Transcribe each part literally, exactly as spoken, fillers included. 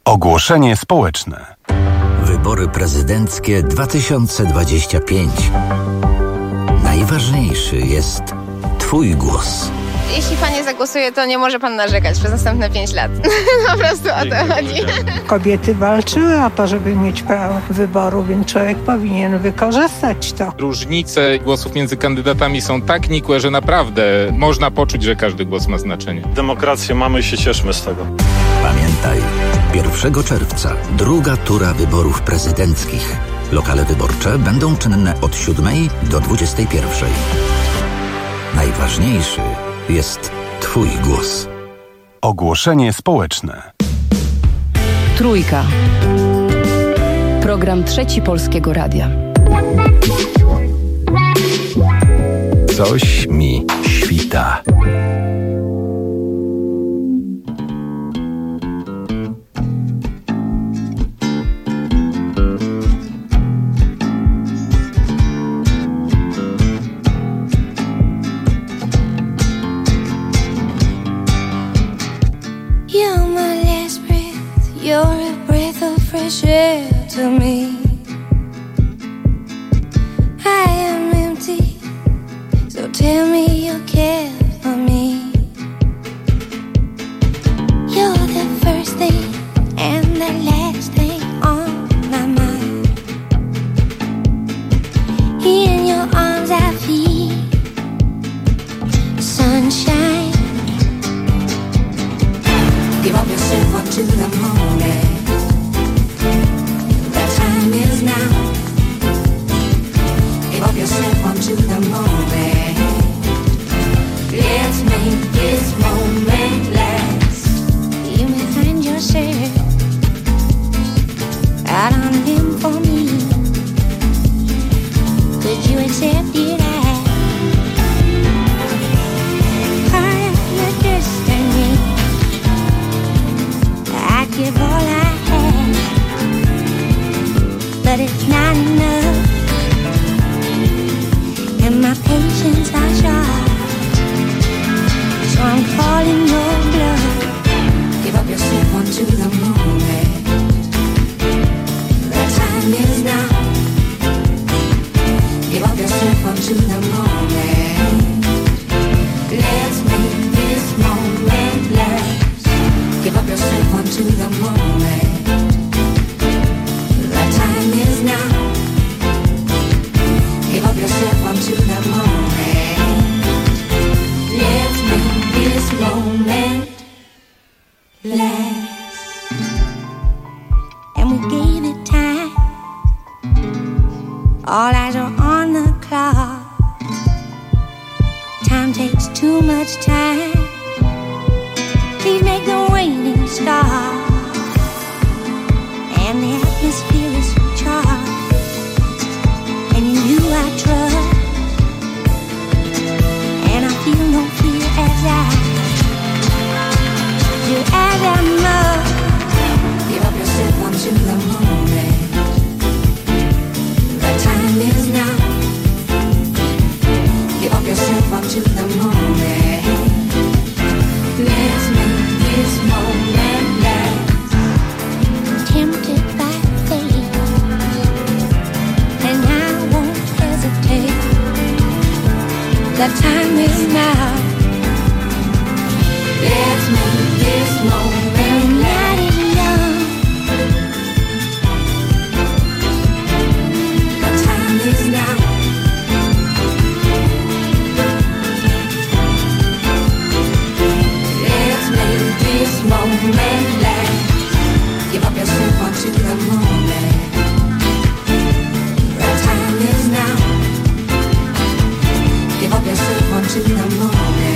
Ogłoszenie społeczne. Wybory prezydenckie dwa tysiące dwadzieścia pięć. Najważniejszy jest Twój głos. Jeśli pan nie zagłosuje, to nie może pan narzekać przez następne pięć lat. Po prostu o to chodzi. Kobiety walczyły o to, żeby mieć prawo wyboru, więc człowiek powinien wykorzystać to. Różnice głosów między kandydatami są tak nikłe, że naprawdę można poczuć, że każdy głos ma znaczenie. Demokrację mamy i się cieszmy z tego. Pamiętaj, pierwszego czerwca druga tura wyborów prezydenckich. Lokale wyborcze będą czynne od siódmej do dwudziestej pierwszej. Najważniejszy jest Twój głos. Ogłoszenie społeczne. Trójka. Program Trzeci Polskiego Radia. Coś mi świta. Fresh air to me. I am empty, so tell me you care for me. You're the first thing and the last thing on my mind. In your arms I feel sunshine. Give up yourself up to the moment. Is now. Give up yourself onto the moment. Let's make this moment last. You may find yourself out on a limb for me. Could you accept it as part of your destiny? I'd give all I have, but it's not enough, and my patience are short, so I'm calling your bluff. Give up yourself onto the moment. The time is now. Give up yourself onto the moment. Let's make this moment last. Give up yourself onto the moment. Is now. Give up yourself onto the moment. Let's make this moment last. And we gave it time. All eyes are on the clock. Time takes too much time. Please make the waiting stop. And the atmosphere is charged, and in you I trust, and I feel no fear as I do as I must. Give up yourself onto the moment. The time is now. Give up yourself onto the moment. Let's make this moment last. Tempted by fate, and I won't hesitate. The time is now. Let's make this moment light it young. The time is now. Let's make this moment last. Give up yourself onto the moment. The time is now. Give up yourself onto the moment.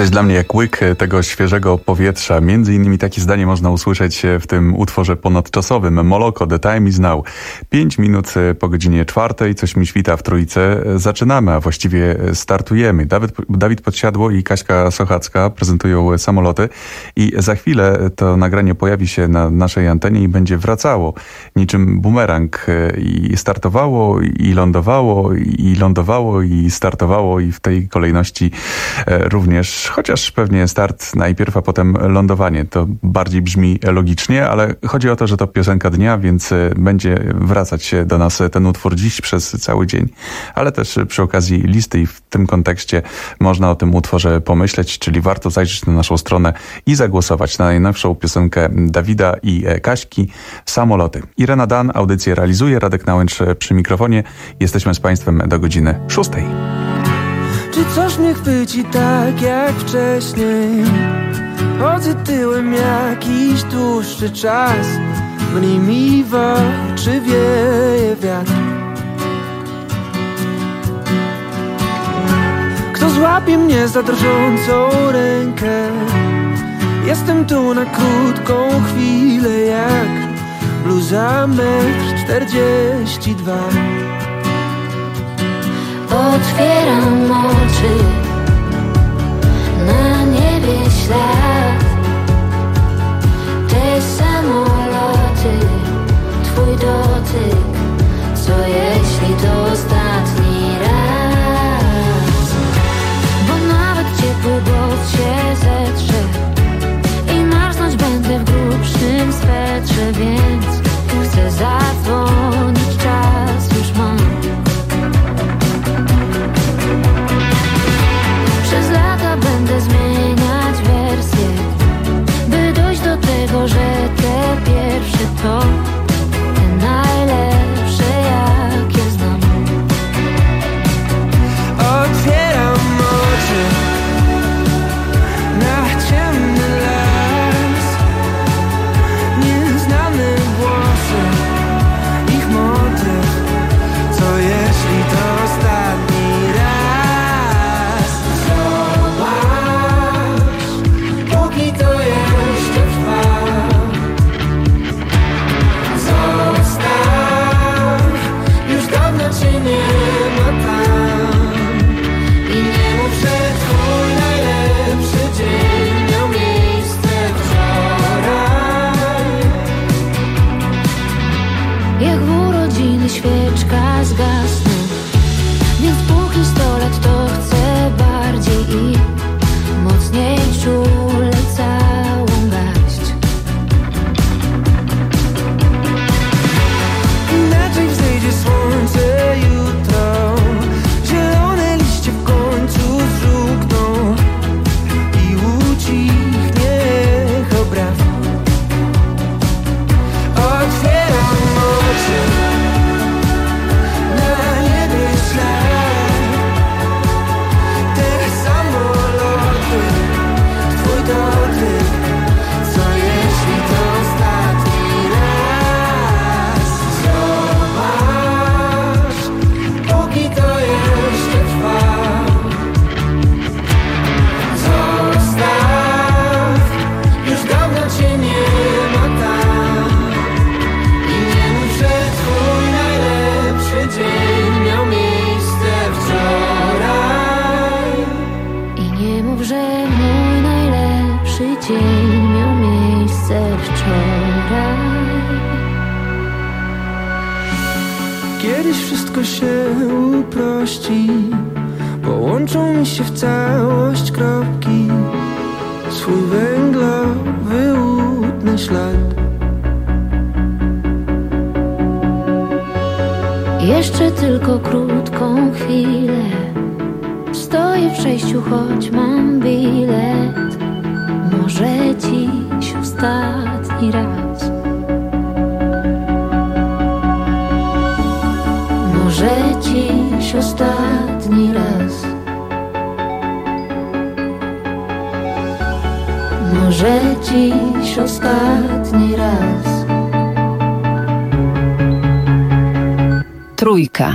coś dla mnie jak łyk tego świeżego powietrza. Między innymi takie zdanie można usłyszeć w tym utworze ponadczasowym Moloko, The Time Is Now. Pięć minut po godzinie czwartej, coś mi świta w Trójce. Zaczynamy, a właściwie startujemy. Dawid, Dawid Podsiadło i Kaśka Sochacka prezentują Samoloty i za chwilę to nagranie pojawi się na naszej antenie i będzie wracało niczym bumerang. I startowało, i lądowało, i lądowało, i startowało, i w tej kolejności również, chociaż pewnie start najpierw, a potem lądowanie. To bardziej brzmi logicznie, ale chodzi o to, że to piosenka dnia, więc będzie wracać się do nas ten utwór dziś przez cały dzień. Ale też przy okazji listy i w tym kontekście można o tym utworze pomyśleć, czyli warto zajrzeć na naszą stronę i zagłosować na najnowszą piosenkę Dawida i Kaśki Samoloty. Irena Dan audycję realizuje, Radek Nałęcz przy mikrofonie. Jesteśmy z Państwem do godziny szóstej. Czy coś mnie chwyci tak jak wcześniej? Chodzę tyłem jakiś dłuższy czas. Mniej mi w oczy wieje wiatr. Kto złapie mnie za drżącą rękę? Jestem tu na krótką chwilę jak bluza metr czterdzieści dwa. Otwieram oczy, na niebie ślad. Te samoloty, twój dotyk. Co jeśli to ostatni raz? Bo nawet ciepły bot się zetrze i marznąć będę w grubszym swetrze, więc chcę zadzwonić, czas już mam. Przez lata będę zmieniać wersję, by dojść do tego, że te pierwsze to te najlepsze, jakie znam. Otwieram oczy na ciemny las. Nieznane głosy, ich motyw. Co jeśli to ostatni raz? Zobacz, póki to jeszcze trwa. Zostaw, już dawno cię nie ma tam. I nie mów, że twój najlepszy dzień miał miejsce wczoraj. Jak w urodziny świeczka zgasnę, więc póki sto lat to chcę bardziej i mocniej czule całą garść. Inaczej wzejdzie słońce jutro. Zielone liście w końcu wżółkną i ucichnie echo braw. Otwieram oczy, na niebie ślad. Te samoloty, twój dotyk. Co jeśli to ostatni raz? Zobacz, póki to jeszcze trwa. Zostaw, już dawno cię nie ma tam. I nie mów, że twój najlepszy dzień miał miejsce wczoraj. I nie mów, że mój najlepszy dzień miał miejsce wczoraj. Kiedyś wszystko się uprości, połączą mi się w całość kropki. Swój węglowy łudny ślad. Jeszcze tylko krótką chwilę. Stoję w przejściu, choć mam bilet. Może dziś ostatni raz. Może dziś ostatni raz. Może dziś ostatni raz. Trójka.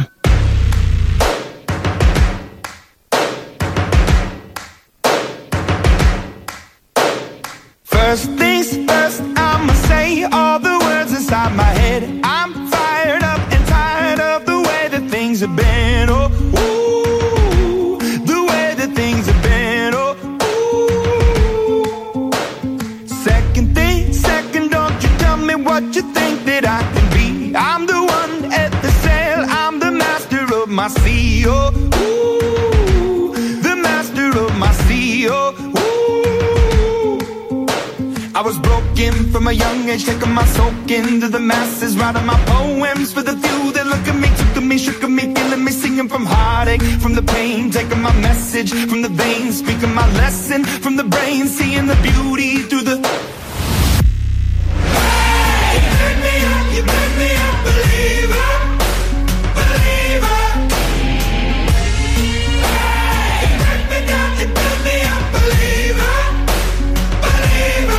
First things first, I'ma say all the words inside my head. I'm fired up and tired of the way that things have been. Oh, ooh, the way that things have been. Oh, ooh. Second thing, second, don't you tell me what you think that I can be. I'm the one at the sail, I'm the master of my sea. Oh, ooh, the master of my sea. Oh, ooh. I was broken from a young age, taking my soak into the masses, writing my poems for the few that look at me, took at me, shook at me, feeling me, singing from heartache, from the pain, taking my message from the veins, speaking my lesson from the brain, seeing the beauty through the. Hey, you make me up, you make me a believer, believer. Hey, you make me down, you make me a believer, believer.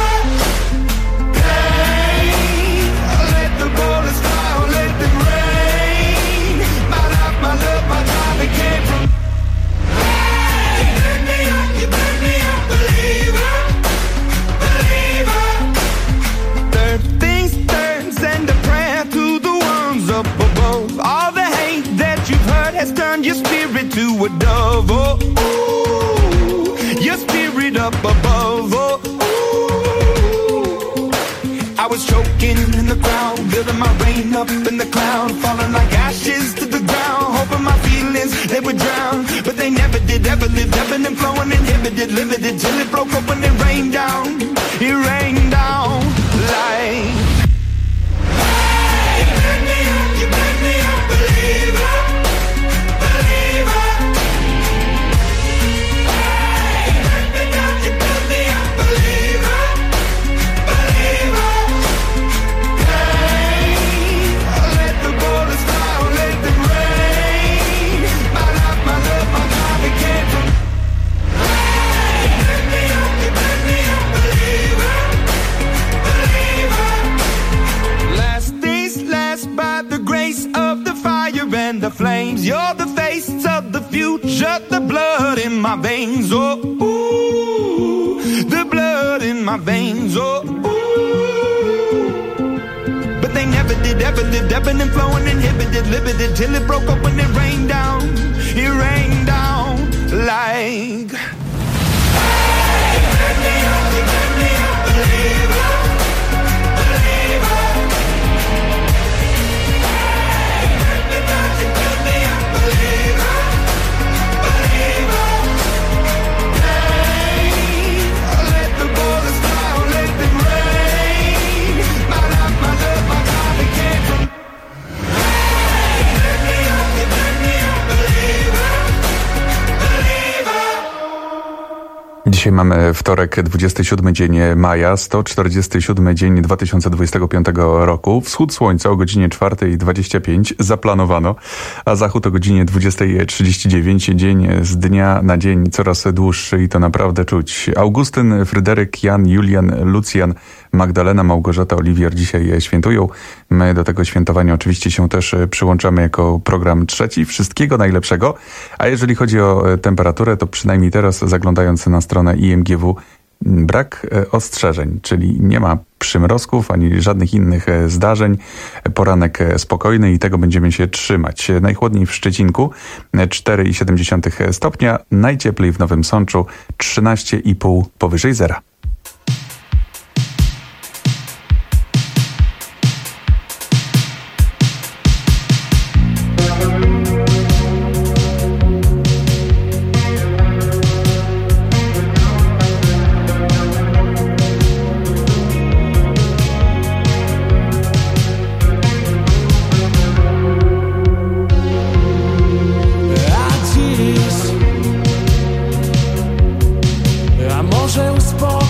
Has turned your spirit to a dove, oh, ooh, your spirit up above, oh, ooh. I was choking in the crowd, building my rain up in the cloud, falling like ashes to the ground, hoping my feelings, they would drown, but they never did, ever lived, ebbing and flowing, inhibited, limited, till it broke up when it rained down, it rained down like. Hey, you make me up, you make me a believer. And the flames, you're the face of the future, the blood in my veins, oh, ooh, the blood in my veins, oh, ooh. But they never did, ever lived, ebbing and flowing, inhibited, limited, till it broke up when it rained down, it rained down like. Hey, you make me up, you make me a believer, believer. Dzisiaj mamy wtorek, dwudziesty siódmy dzień maja, sto czterdziesty siódmy dzień dwa tysiące dwudziestego piątego roku. Wschód słońca o godzinie czwartej dwadzieścia pięć zaplanowano, a zachód o godzinie dwudziestej trzydzieści dziewięć. Dzień z dnia na dzień coraz dłuższy i to naprawdę czuć. Augustyn, Fryderyk, Jan, Julian, Lucjan, Magdalena, Małgorzata, Oliwier dzisiaj świętują. My do tego świętowania oczywiście się też przyłączamy jako program trzeci. Wszystkiego najlepszego. A jeżeli chodzi o temperaturę, to przynajmniej teraz, zaglądając na stronę I M G W, brak ostrzeżeń, czyli nie ma przymrozków ani żadnych innych zdarzeń. Poranek spokojny i tego będziemy się trzymać. Najchłodniej w Szczecinku cztery i siedem dziesiątych stopnia, najcieplej w Nowym Sączu trzynaście i pół powyżej zera. A może uspokoić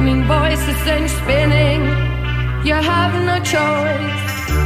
booming voices send you spinning. You have no choice.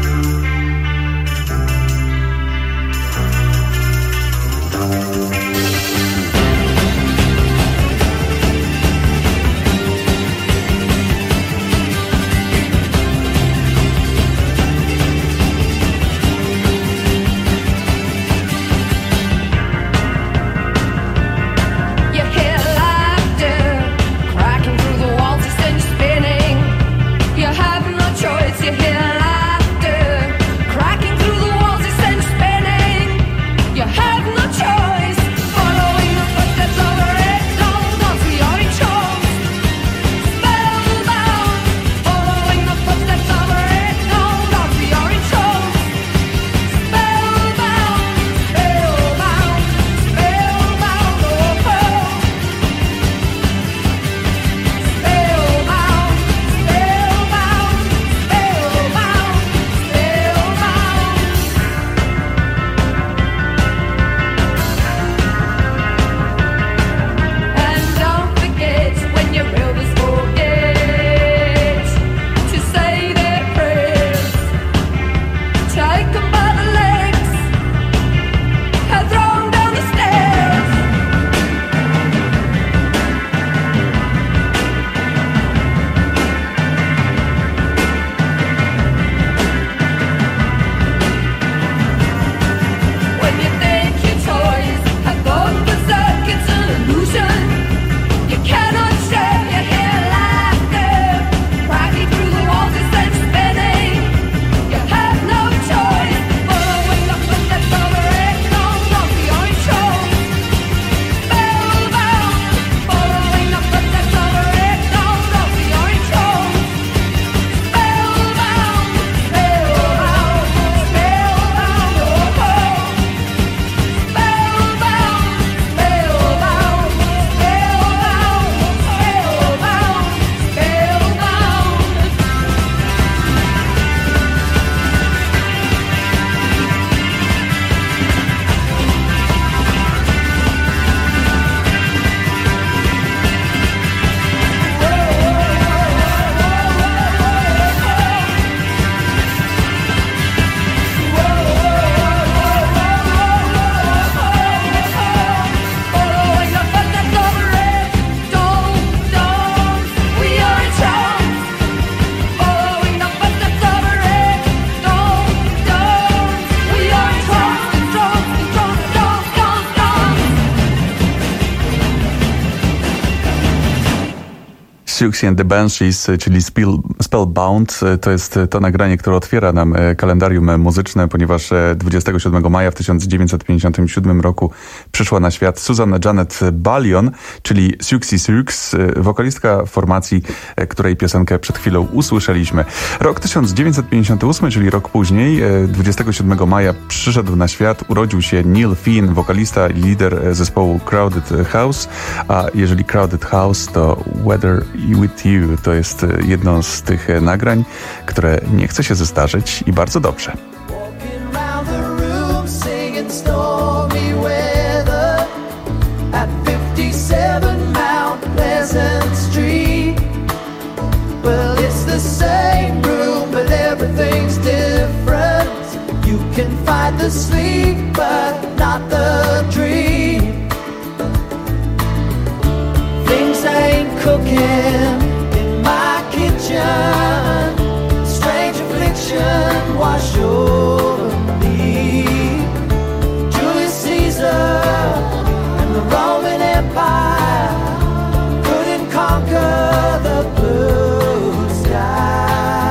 You hear laughter cracking through the walls, it sends you spinning. You have no choice. Following the footsteps of a red dawn, down to your shores. Spellbound. Following the footsteps of a red dawn, down to your shores. Spellbound, spellbound, spellbound, oh, oh. Spellbound, spellbound. And don't forget when your brothers forget to say their prayers. Take them by the legs and throw them down the stairs. When you think your toys have gone berserk, it's an illusion. You cannot share. You hear laughter cracking through the walls, it sends you spinning. You have no choice. Following the footsteps of a red dawn, down to your shores. Spellbound. Following the footsteps of a red dawn, down to your shores. Spellbound, spellbound, spellbound, oh, oh. Spellbound, spellbound, spellbound, following the footsteps of a red dawn, dawn, we are in charge. Following the footsteps of a red dawn, dawn, we are in charge. Strong, strong, strong, strong, strong. Siouxsie and the Banshees, czyli Spell, Spellbound, to jest to nagranie, które otwiera nam kalendarium muzyczne, ponieważ dwudziestego siódmego maja w tysiąc dziewięćset pięćdziesiątym siódmym roku przyszła na świat Susan Janet Ballion, czyli Siouxsie Sioux, wokalistka formacji, której piosenkę przed chwilą usłyszeliśmy. Rok tysiąc dziewięćset pięćdziesiąty ósmy, czyli rok później, dwudziestego siódmego maja przyszedł na świat, urodził się Neil Finn, wokalista i lider zespołu Crowded House, a jeżeli Crowded House, to Weather With You to jest jedno z tych nagrań, które nie chce się zestarzeć i bardzo dobrze. Walking round the room singing stormy weather at fifty-seven Mount Pleasant Street. Well, it's the same room, but everything's different. You can fight the sleep, but not the dream. Things ain't cooking in my kitchen. Strange affliction wash over me. Julius Caesar and the Roman Empire couldn't conquer the blue sky.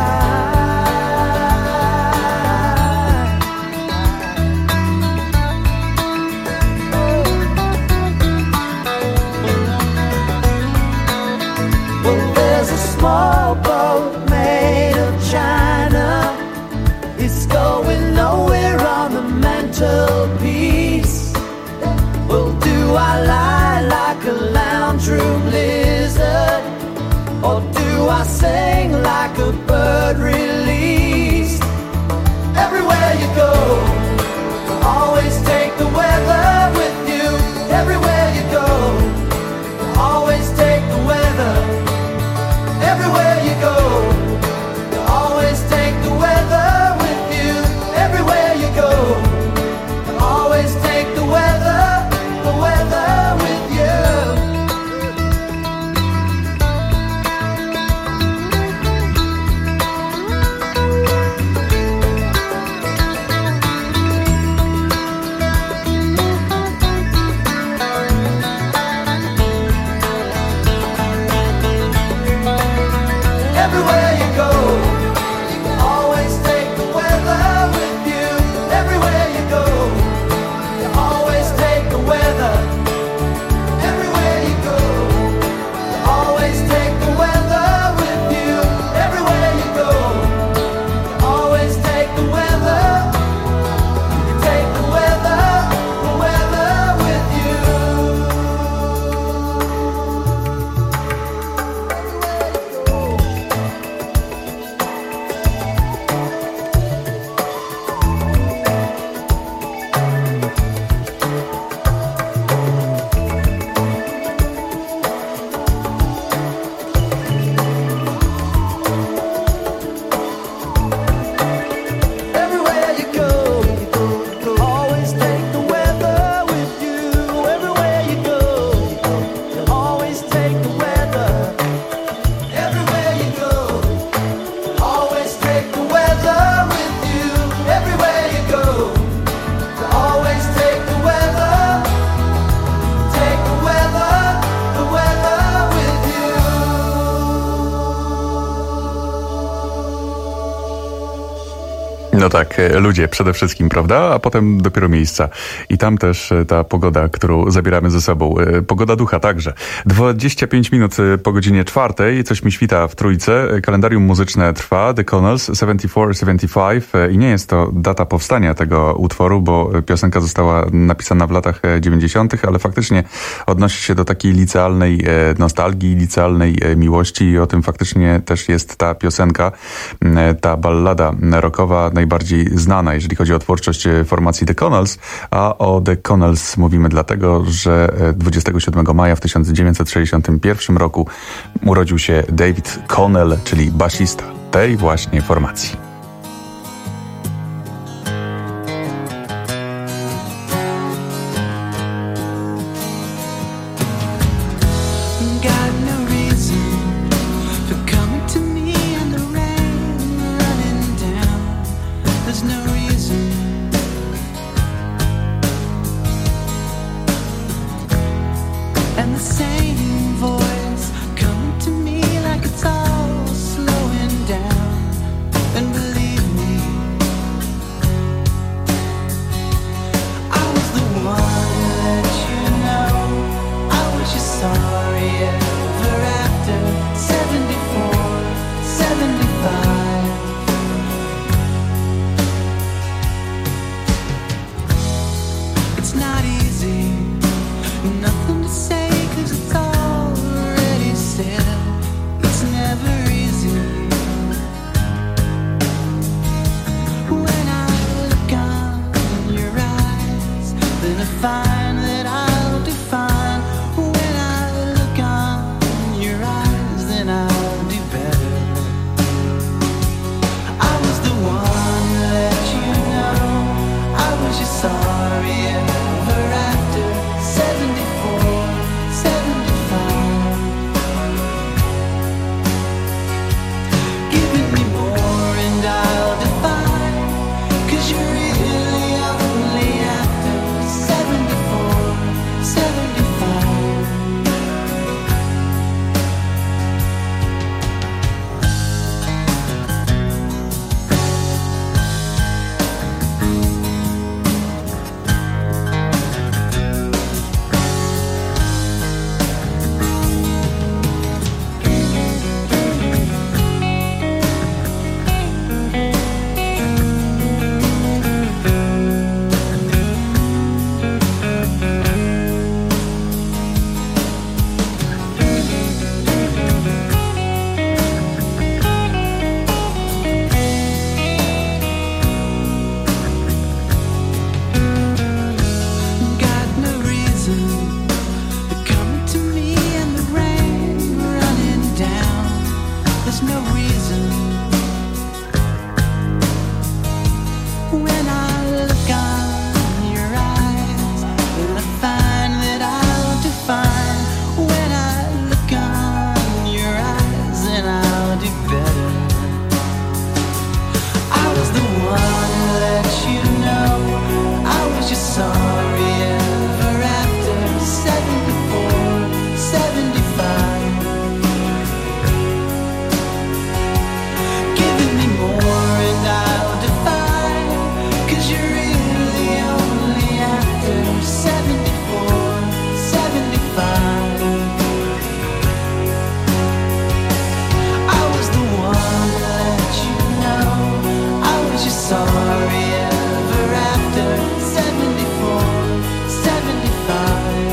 Well, there's a small boat made of china. It's going nowhere on the mantelpiece. Well, do I lie like a lounge room lizard, or do I sing like a bird released? Everywhere you go, always take the weather with you. Everywhere you go, always take the weather. everywhere you go. You always take the weather with you, everywhere you go. You always take the weather, the weather with you. Everywhere you go, you always take the weather with you. Everywhere you go, you always take the weather. Everywhere you go, you always take the weather with you. Everywhere you go, you always take the weather. You take the weather, the weather with you. Everywhere you go, you go, you go. Always take the weather with you. Everywhere you go, you go, you always take the weather. Everywhere you go, always take the weather with you. Everywhere you go, you always take the weather. Take the weather, the weather with you. No tak, e, ludzie przede wszystkim, prawda? A potem dopiero miejsca. I tam też e, ta pogoda, którą zabieramy ze sobą. E, Pogoda ducha także. dwadzieścia pięć minut e, po godzinie czwartej. Coś mi świta w trójce. E, Kalendarium muzyczne trwa. The Connells, siedemdziesiąt cztery siedemdziesiąt pięć. E, I nie jest to data powstania tego utworu, bo piosenka została napisana w latach e, dziewięćdziesiątych, ale faktycznie odnosi się do takiej licealnej e, nostalgii, licealnej e, miłości i o tym faktycznie też jest ta piosenka, e, ta ballada rockowa najbardziej znana, jeżeli chodzi o twórczość e, formacji The Connells, a o The Connells mówimy dlatego, że e, dwudziestego siódmego maja w tysiąc dziewięćset sześćdziesiątym pierwszym roku urodził się David Connell, czyli basista tej właśnie formacji. Got no reason for coming to me in the rain, running down. There's no reason. And the same voice coming to me like it's all slowing down. And no reason. When I look on your eyes, and I find that I'll define. When I look on your eyes, and I'll do better. I was the one who let you know I was just sorry ever after. Seventy-four, seventy-five, giving me more and I'll defy, 'cause you're really only after. Seventy-four, seventy-five, I was the one to let you know I was just sorry ever after. Seventy-four, seventy-five,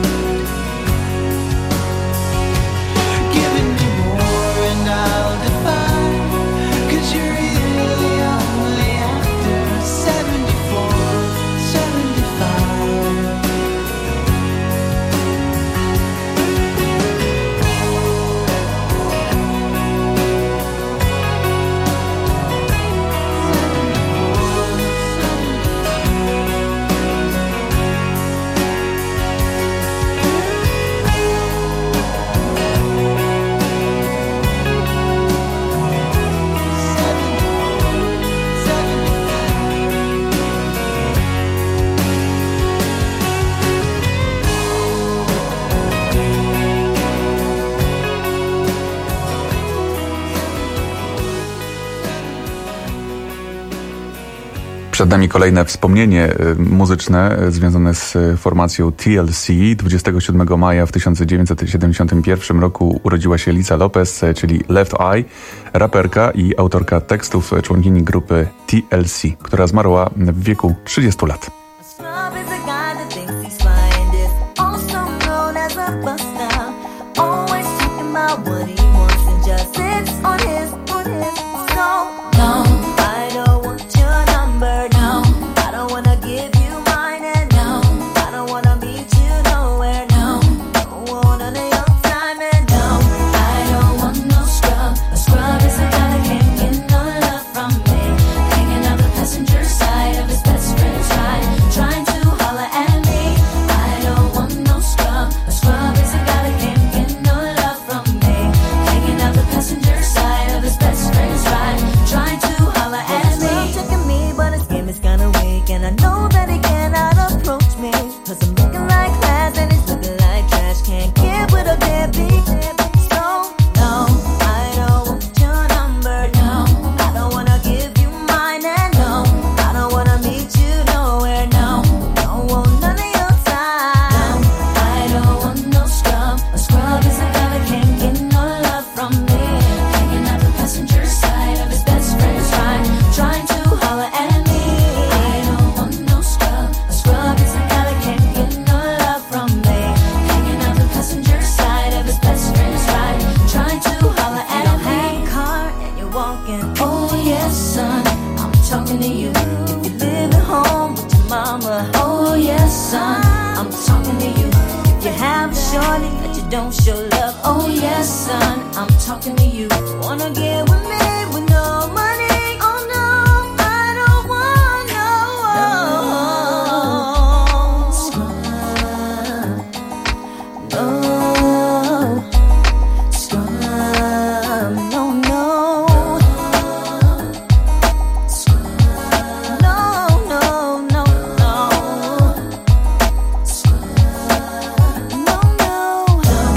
giving me more and I'll defy, 'cause you're really only after. Seventy-four, seventy-five. Przed nami kolejne wspomnienie y, muzyczne y, związane z y, formacją T L C. dwudziestego siódmego maja w tysiąc dziewięćset siedemdziesiątym pierwszym roku urodziła się Lisa Lopez, y, czyli Left Eye, raperka i autorka tekstów, y, członkini grupy T L C, która zmarła w wieku trzydziestu lat.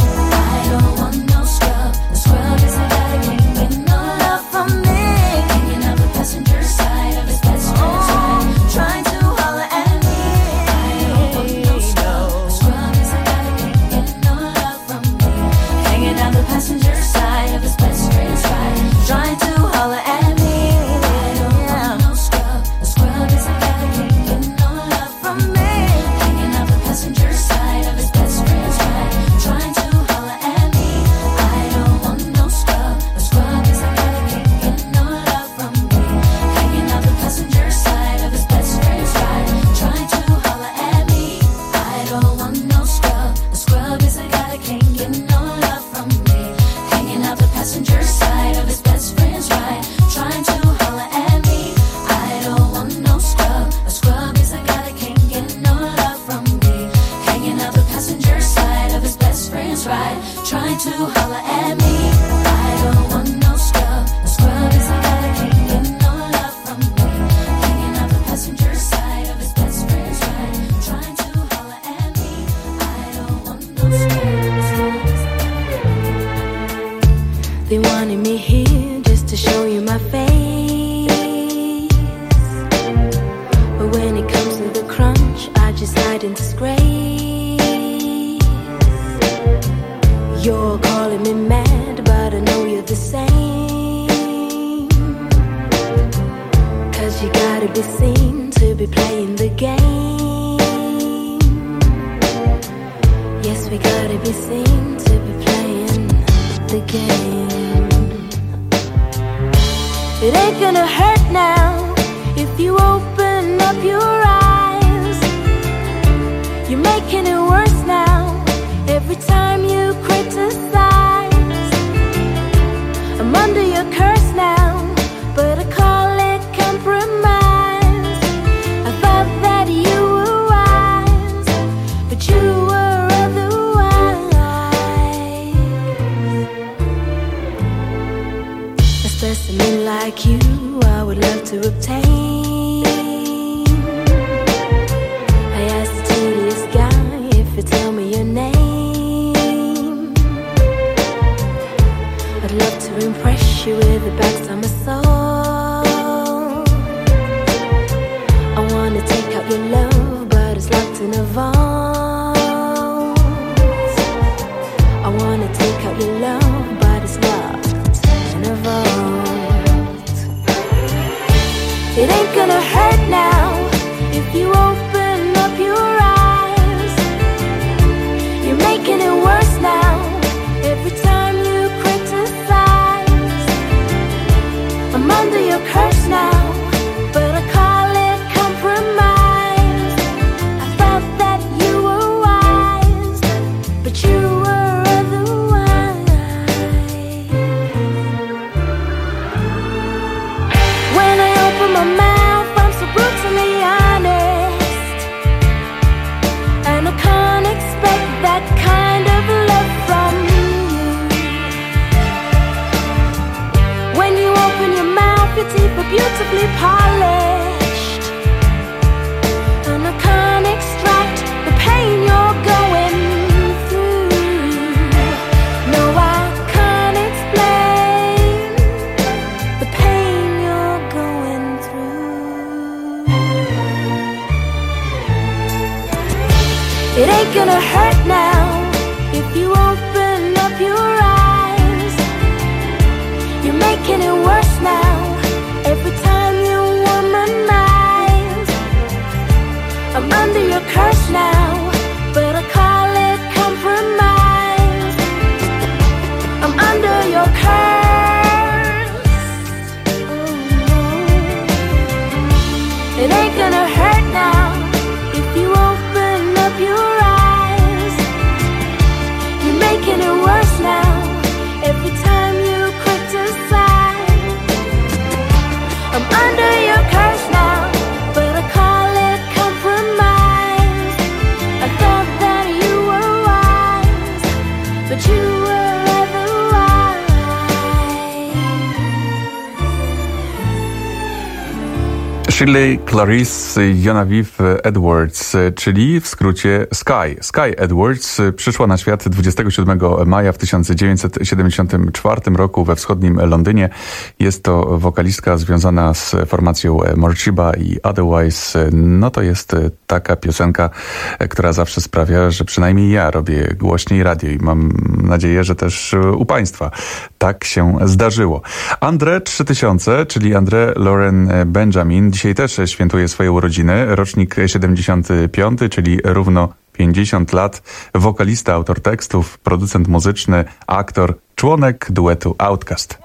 Scrub is a guy that can't get no love from me. gotta be seen to be playing the game. Yes, we gotta be seen to be playing the game. It ain't gonna hurt now if you open up your eyes. You're making it worse now every time you criticize. I'm under your curse now, but I call it compromise. I thought that you were wise, but you were otherwise. A specimen like you I would love to obtain. I asked the tedious guy if you tell me your name. I'd love to impress you with the backs of my soul. I wanna take out your love, but it's locked in a vault. I wanna take out your love, but it's locked in a vault. It ain't gonna hurt now if you open up your eyes. You're making it worse now every time you criticize. I'm under your curse now, but I call it compromise. I thought that you were wise, but you were otherwise. When I open my mouth, I'm so brutally honest, and I can't expect that kind of love from you. When you open your mouth, your teeth are beautifully polished, and I can't extract the pain you're going through. No, I can't explain the pain you're going through. It ain't gonna hurt now if you open up your eyes. You're making it worse now every time you womanize. I'm under your curse now, but I call it compromise. I'm under your curse. Oh, no. It ain't gonna hurt now if you open up your eyes. You're making it worse now every time you criticize. I'm under your curse now, but I call it compromise. I thought that you were wise, but you were otherwise. Shirley Clarisse Genevieve Edwards, czyli w skrócie Sky. Sky Edwards przyszła na świat dwudziestego siódmego maja w tysiąc dziewięćset siedemdziesiątym czwartym roku we wschodnim Londynie. Jest to wokalistka związana z formacją Morcheeba i Otherwise. No to jest taka piosenka, która zawsze sprawia, że przynajmniej ja robię głośniej radio i mam nadzieję, że też u Państwa tak się zdarzyło. André trzy tysiące, czyli André Lauren Benjamin, dzisiaj też świętuje swoje urodziny. Rocznik siedemdziesiąty piąty, czyli równo pięćdziesiąt lat. Wokalista, autor tekstów, producent muzyczny, aktor, członek duetu Outkast.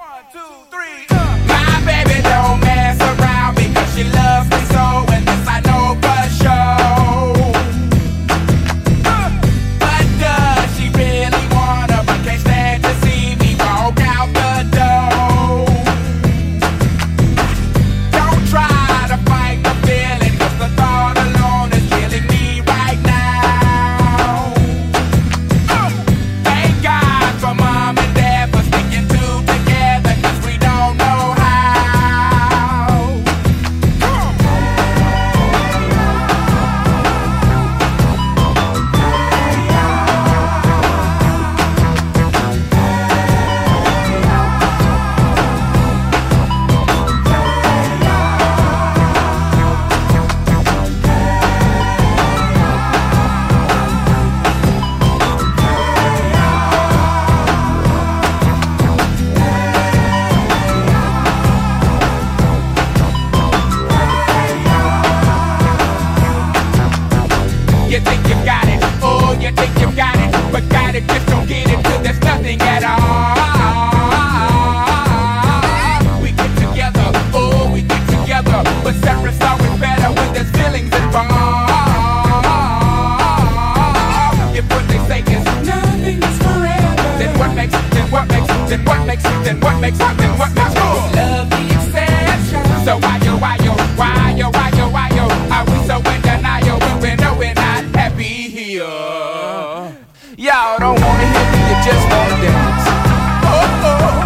makes it, then what makes it, then what makes it? Love the exception. So why yo, why yo, why yo, why yo, why yo? Are we so in denial when we know we're not happy here? Y'all don't wanna hear me, you just wanna dance. Oh oh.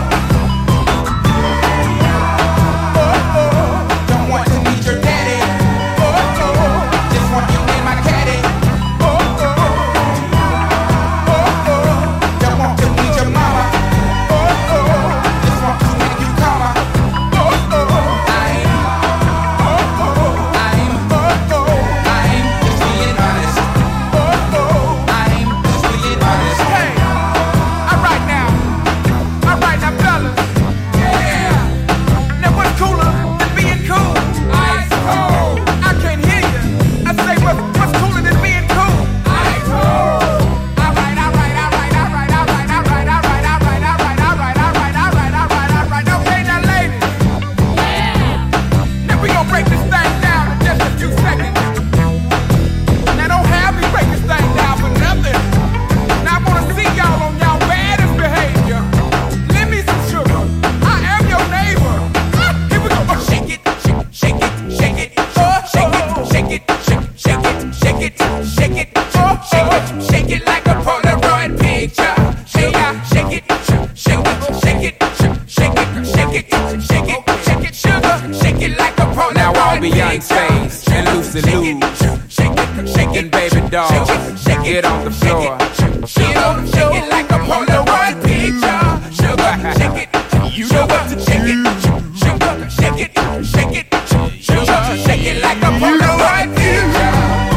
Get on the floor. Shake it, shake it like a Polaroid picture. Sugar, shake it. You know what to shake it. Sugar, shake it, shake it. Sugar, shake it like a Polaroid picture.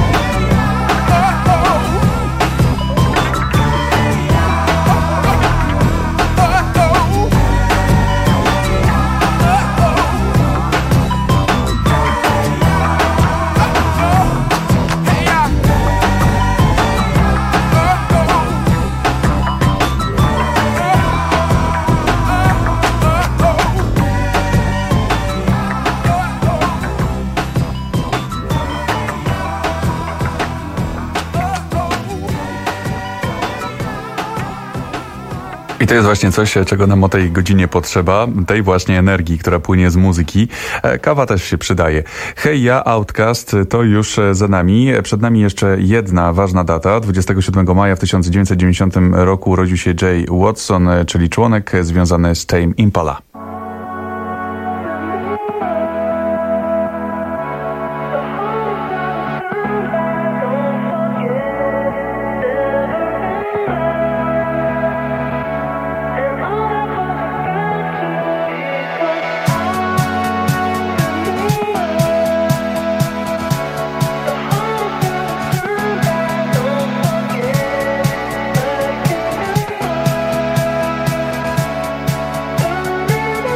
I to jest właśnie coś, czego nam o tej godzinie potrzeba, tej właśnie energii, która płynie z muzyki. Kawa też się przydaje. Hej ja, Outcast, to już za nami. Przed nami jeszcze jedna ważna data. dwudziestego siódmego maja w tysiąc dziewięćset dziewięćdziesiątym roku urodził się Jay Watson, czyli członek związany z Tame Impala. Thank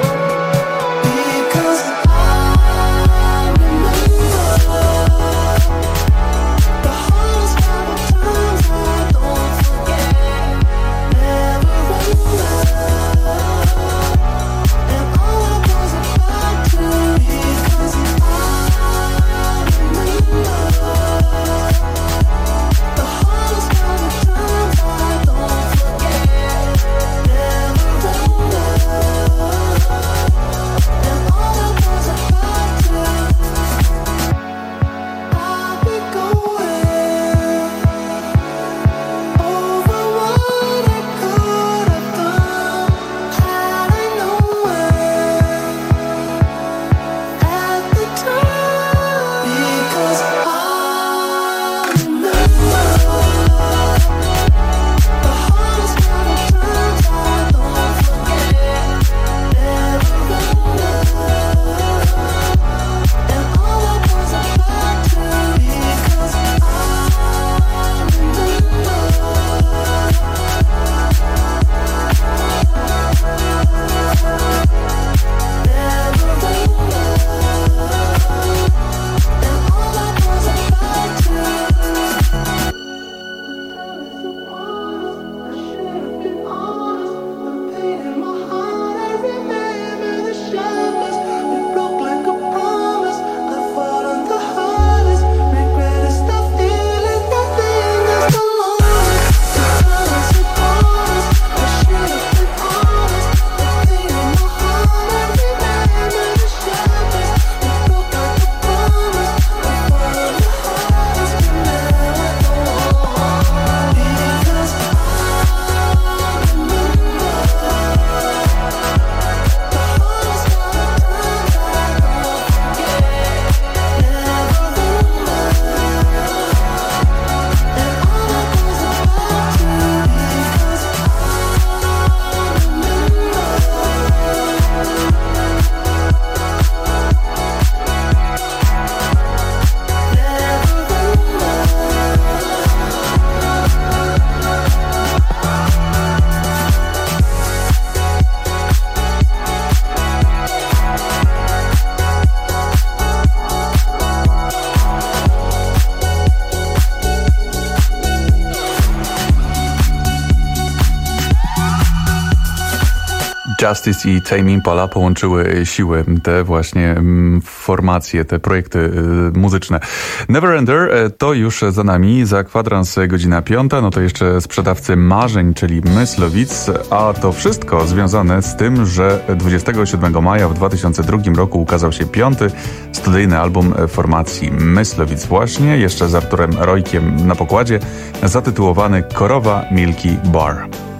Justice i Tame Impala połączyły siły, te właśnie formacje, te projekty y, muzyczne. Neverender to już za nami, za kwadrans godzina piąta, no to jeszcze sprzedawcy marzeń, czyli Myslowic, a to wszystko związane z tym, że dwudziestego siódmego maja w dwa tysiące drugim roku ukazał się piąty studyjny album formacji Myslowic właśnie, jeszcze z Arturem Rojkiem na pokładzie, zatytułowany Korowa Milky Bar.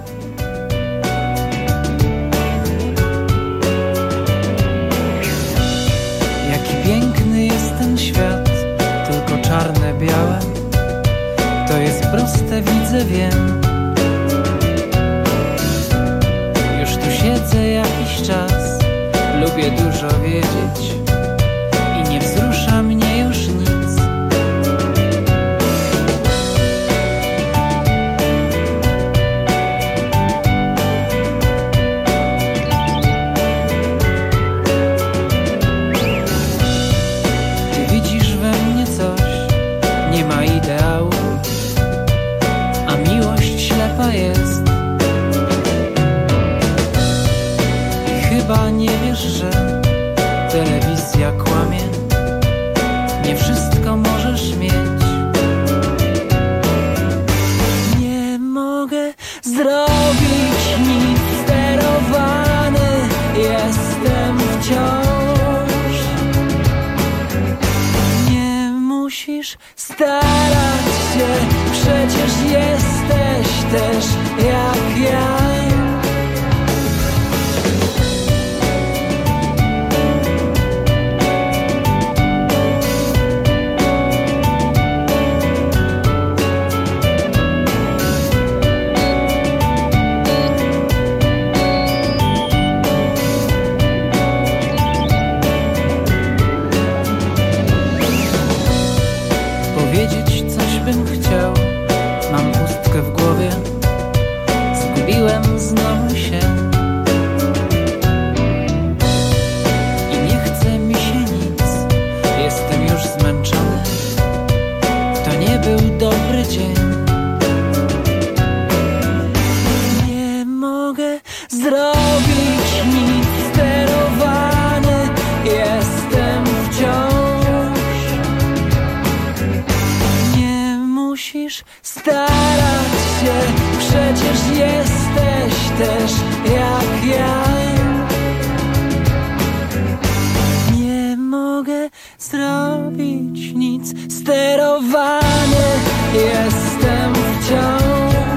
Piękny jest ten świat, tylko czarne, białe. To jest proste, widzę, wiem. Już tu siedzę jakiś czas, lubię dużo wiedzieć i nie wzrusza mnie już nic. Jest. I chyba nie wiesz, że telewizja kłamie. Nie wszystko możesz mieć. Nie mogę zrobić nic, sterowany jestem wciąż. Nie musisz starać się, przecież jesteś też jak ja. Powiedzieć coś bym chciał, mam pustkę w głowie. Zgubiłem znowu się i nie chce mi się nic. Jestem już zmęczony, to nie był dobry dzień. Nie mogę zrobić nic, sterowany jestem wciąż. Nie musisz starać się, przecież jesteś też jak ja. Nie mogę zrobić nic, sterowany jestem wciąż.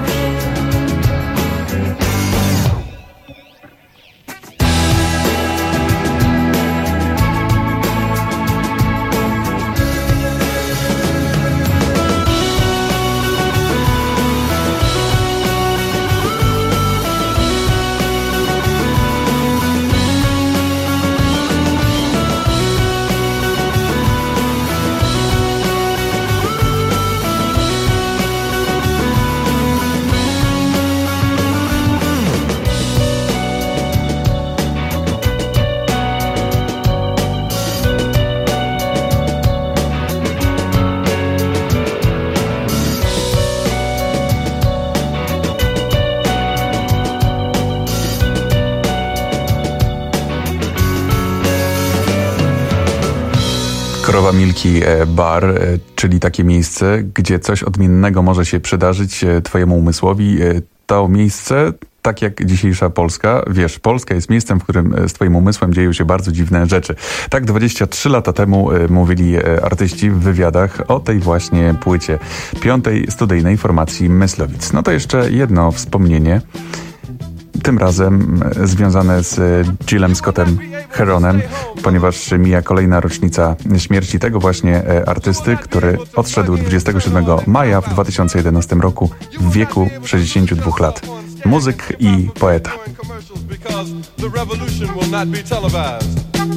Korowa Milky Bar, czyli takie miejsce, gdzie coś odmiennego może się przydarzyć twojemu umysłowi. To miejsce, tak jak dzisiejsza Polska, wiesz, Polska jest miejscem, w którym z twoim umysłem dzieją się bardzo dziwne rzeczy. Tak dwadzieścia trzy lata temu mówili artyści w wywiadach o tej właśnie płycie piątej studyjnej formacji Myslowic. No to jeszcze jedno wspomnienie. Tym razem związane z Gillem Scottem Heronem, ponieważ mija kolejna rocznica śmierci tego właśnie artysty, który odszedł dwudziestego siódmego maja w dwa tysiące jedenastym roku w wieku sześćdziesięciu dwóch lat. Muzyk i poeta. The revolution will not be televised.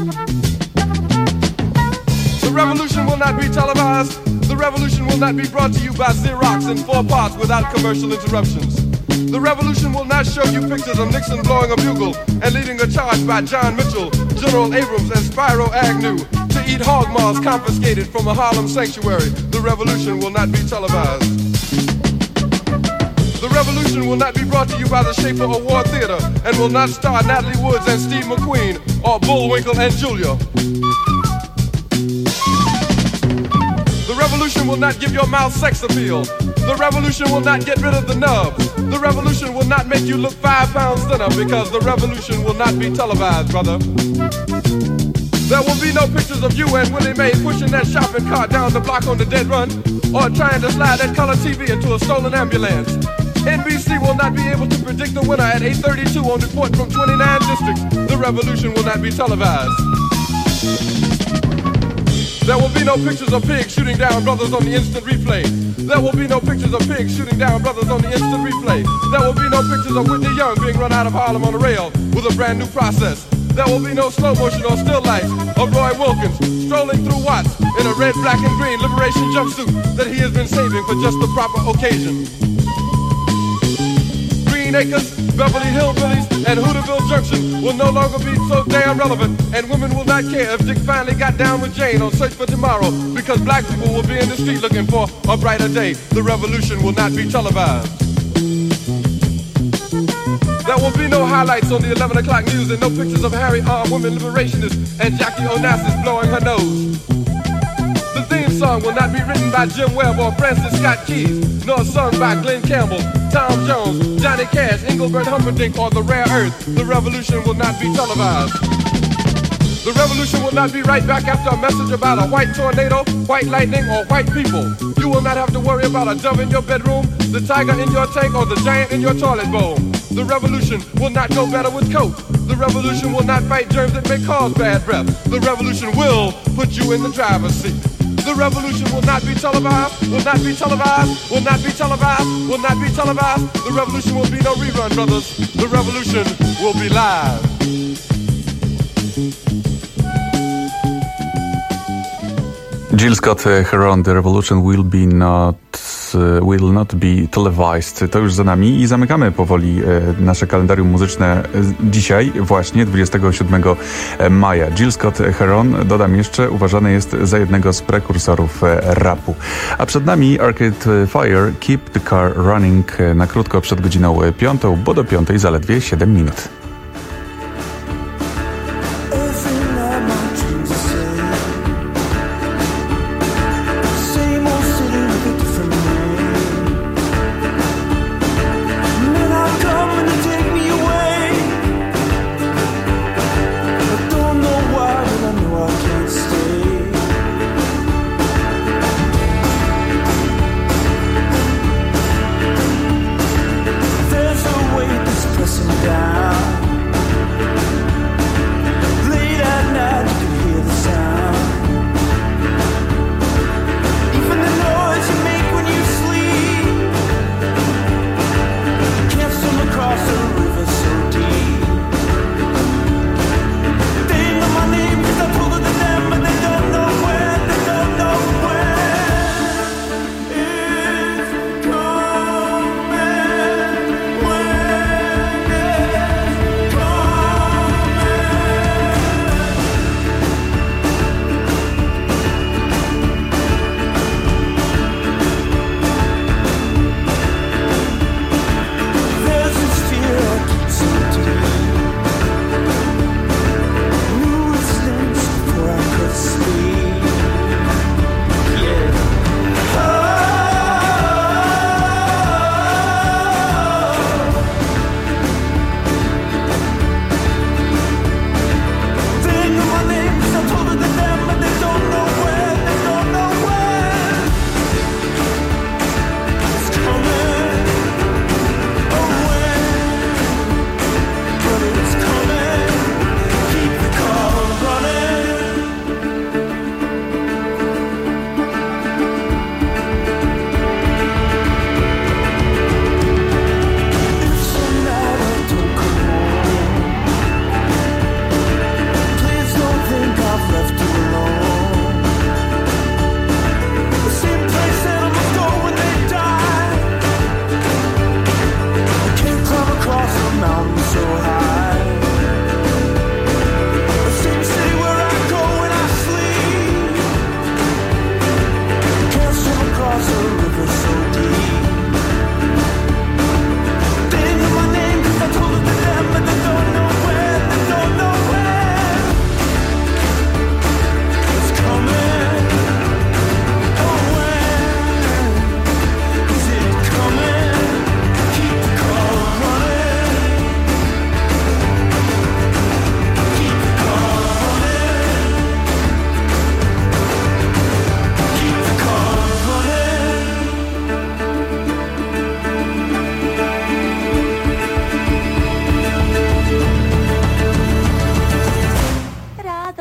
The revolution will not be brought to you by Xerox in four parts without commercial interruptions. The revolution will not show you pictures of Nixon blowing a bugle and leading a charge by John Mitchell, General Abrams, and Spyro Agnew to eat hog maws confiscated from a Harlem sanctuary. The revolution will not be televised. The revolution will not be brought to you by the Schaefer Award Theater and will not star Natalie Woods and Steve McQueen or Bullwinkle and Julia. The revolution will not give your mouth sex appeal. The revolution will not get rid of the nubs. The revolution will not make you look five pounds thinner because the revolution will not be televised, brother. There will be no pictures of you and Willie Mae pushing that shopping cart down the block on the dead run or trying to slide that color T V into a stolen ambulance. N B C will not be able to predict the winner at eight thirty-two on Report from twenty-nine districts. The revolution will not be televised. There will be no pictures of pigs shooting down brothers on the instant replay. There will be no pictures of pigs shooting down brothers on the instant replay. There will be no pictures of Whitney Young being run out of Harlem on a rail with a brand new process. There will be no slow motion or still lights of Roy Wilkins strolling through Watts in a red, black, and green liberation jumpsuit that he has been saving for just the proper occasion. Green Acres, Beverly Hillbillies, and Hooterville Junction will no longer be so damn relevant, and women will not care if Dick finally got down with Jane on Search for Tomorrow, because black people will be in the street looking for a brighter day. The revolution will not be televised. There will be no highlights on the eleven o'clock news and no pictures of Harry armed women liberationists and Jackie Onassis blowing her nose. The theme song will not be written by Jim Webb or Francis Scott Keys, nor sung by Glenn Campbell, Tom Jones, Johnny Cash, Engelbert Humperdinck, or The Rare Earth. The revolution will not be televised. The revolution will not be right back after a message about a white tornado, white lightning, or white people. You will not have to worry about a dove in your bedroom, the tiger in your tank, or the giant in your toilet bowl. The revolution will not go better with Coke. The revolution will not fight germs that may cause bad breath. The revolution will put you in the driver's seat. The revolution will not be televised, will not be televised, will not be televised, will not be televised. The revolution will be no rerun, brothers. The revolution will be live. Jill Scott Heron, The Revolution will be not will not be televised. To już za nami i zamykamy powoli nasze kalendarium muzyczne dzisiaj, właśnie dwudziestego siódmego maja. Jill Scott Heron, dodam jeszcze, uważany jest za jednego z prekursorów rapu. A przed nami Arcade Fire, Keep the Car Running, na krótko przed godziną piątą, bo do piątej zaledwie siedem minut. Down.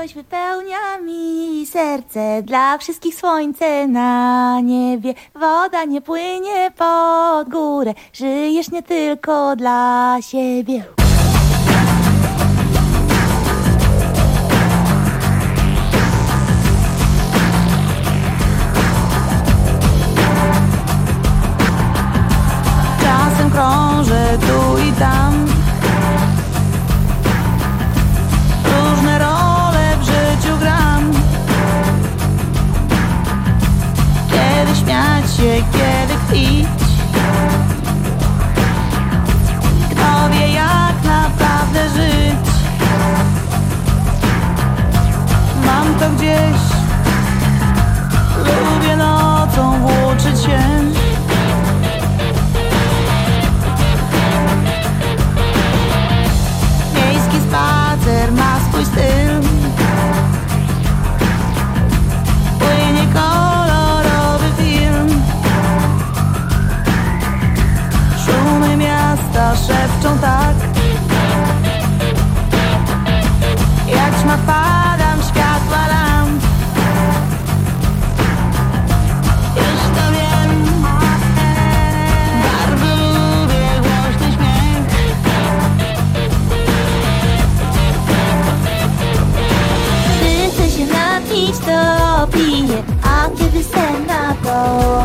jakoś wypełnia mi serce. Dla wszystkich słońce na niebie, woda nie płynie pod górę. Żyjesz nie tylko dla siebie. Czasem krążę tu i tam. Różne role w życiu gram. Kiedy śmiać się, kiedy kpić. Kto wie jak naprawdę żyć. Mam to gdzieś. Lubię nocą włóczyć się. Miejski spacer ma swój styl. Płynie kolorowy film. Szumy miasta szepczą tak. Jak ćma padam w światła lamp. Już to wiem. Bardzo lubię głośny śmiech. Gdy chcę się napić, to piję. A kiedy sen na to